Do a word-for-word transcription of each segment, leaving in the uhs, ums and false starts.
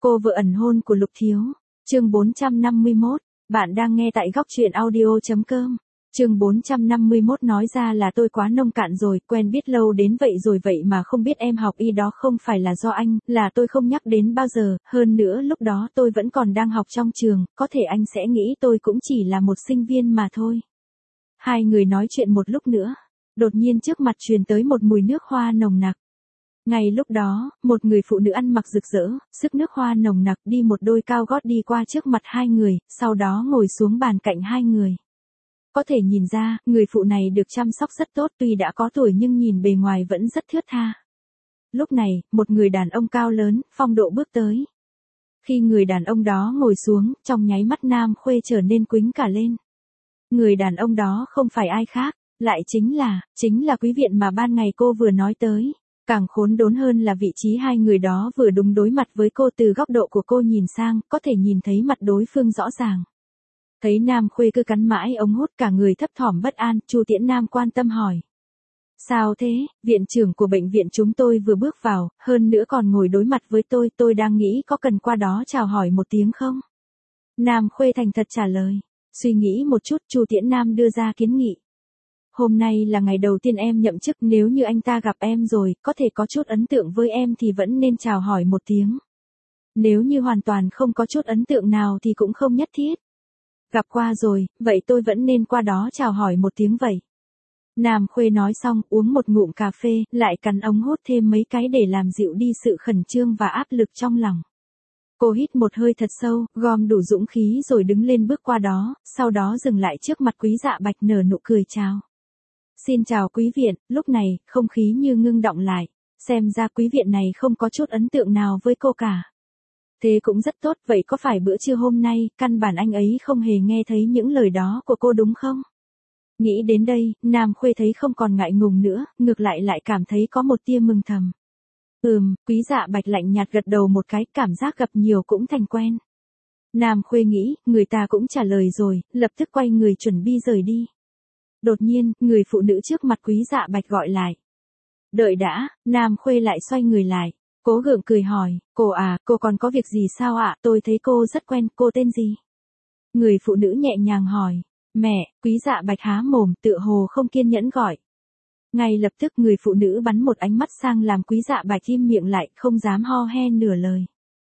Cô vợ ẩn hôn của Lục Thiếu. Chương bốn trăm năm mươi mốt. Bạn đang nghe tại góc truyện audio chấm com. Chương bốn trăm năm mươi mốt nói ra là tôi quá nông cạn rồi, quen biết lâu đến vậy rồi vậy mà không biết em học y đó không phải là do anh, là tôi không nhắc đến bao giờ, hơn nữa lúc đó tôi vẫn còn đang học trong trường, có thể anh sẽ nghĩ tôi cũng chỉ là một sinh viên mà thôi. Hai người nói chuyện một lúc nữa, đột nhiên trước mặt truyền tới một mùi nước hoa nồng nặc. Ngay lúc đó, một người phụ nữ ăn mặc rực rỡ, sức nước hoa nồng nặc đi một đôi cao gót đi qua trước mặt hai người, sau đó ngồi xuống bàn cạnh hai người. Có thể nhìn ra, người phụ này được chăm sóc rất tốt tuy đã có tuổi nhưng nhìn bề ngoài vẫn rất thướt tha. Lúc này, một người đàn ông cao lớn, phong độ bước tới. Khi người đàn ông đó ngồi xuống, trong nháy mắt Nam Khuê trở nên quĩnh cả lên. Người đàn ông đó không phải ai khác, lại chính là, chính là quý viện mà ban ngày cô vừa nói tới. Càng khốn đốn hơn là vị trí hai người đó vừa đúng đối mặt với cô, từ góc độ của cô nhìn sang, có thể nhìn thấy mặt đối phương rõ ràng. Thấy Nam Khuê cứ cắn mãi ống hút cả người thấp thỏm bất an, Chu Tiễn Nam quan tâm hỏi. Sao thế, viện trưởng của bệnh viện chúng tôi vừa bước vào, hơn nữa còn ngồi đối mặt với tôi, tôi đang nghĩ có cần qua đó chào hỏi một tiếng không? Nam Khuê thành thật trả lời. Suy nghĩ một chút, Chu Tiễn Nam đưa ra kiến nghị. Hôm nay là ngày đầu tiên em nhậm chức, nếu như anh ta gặp em rồi, có thể có chút ấn tượng với em thì vẫn nên chào hỏi một tiếng. Nếu như hoàn toàn không có chút ấn tượng nào thì cũng không nhất thiết. Gặp qua rồi, vậy tôi vẫn nên qua đó chào hỏi một tiếng vậy. Nam Khuê nói xong, uống một ngụm cà phê, lại cắn ống hút thêm mấy cái để làm dịu đi sự khẩn trương và áp lực trong lòng. Cô hít một hơi thật sâu, gom đủ dũng khí rồi đứng lên bước qua đó, sau đó dừng lại trước mặt Quý Dạ Bạch nở nụ cười chào. Xin chào quý viện, lúc này, không khí như ngưng đọng lại, xem ra quý viện này không có chút ấn tượng nào với cô cả. Thế cũng rất tốt, vậy có phải bữa trưa hôm nay, căn bản anh ấy không hề nghe thấy những lời đó của cô đúng không? Nghĩ đến đây, Nam Khuê thấy không còn ngại ngùng nữa, ngược lại lại cảm thấy có một tia mừng thầm. Ừm, Quý Dạ Bạch lạnh nhạt gật đầu một cái, cảm giác gặp nhiều cũng thành quen. Nam Khuê nghĩ, người ta cũng trả lời rồi, lập tức quay người chuẩn bị rời đi. Đột nhiên, người phụ nữ trước mặt Quý Dạ Bạch gọi lại. Đợi đã, Nam Khuê lại xoay người lại. Cố gượng cười hỏi, cô à, cô còn có việc gì sao ạ? Tôi thấy cô rất quen, cô tên gì? Người phụ nữ nhẹ nhàng hỏi. Mẹ, Quý Dạ Bạch há mồm, tựa hồ không kiên nhẫn gọi. Ngay lập tức người phụ nữ bắn một ánh mắt sang làm Quý Dạ Bạch im miệng lại, không dám ho he nửa lời.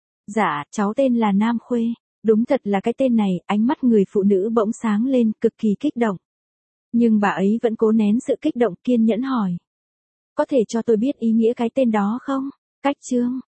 Dạ, cháu tên là Nam Khuê. Đúng thật là cái tên này, ánh mắt người phụ nữ bỗng sáng lên, cực kỳ kích động. Nhưng bà ấy vẫn cố nén sự kích động, kiên nhẫn hỏi. Có thể cho tôi biết ý nghĩa cái tên đó không? Cách chương.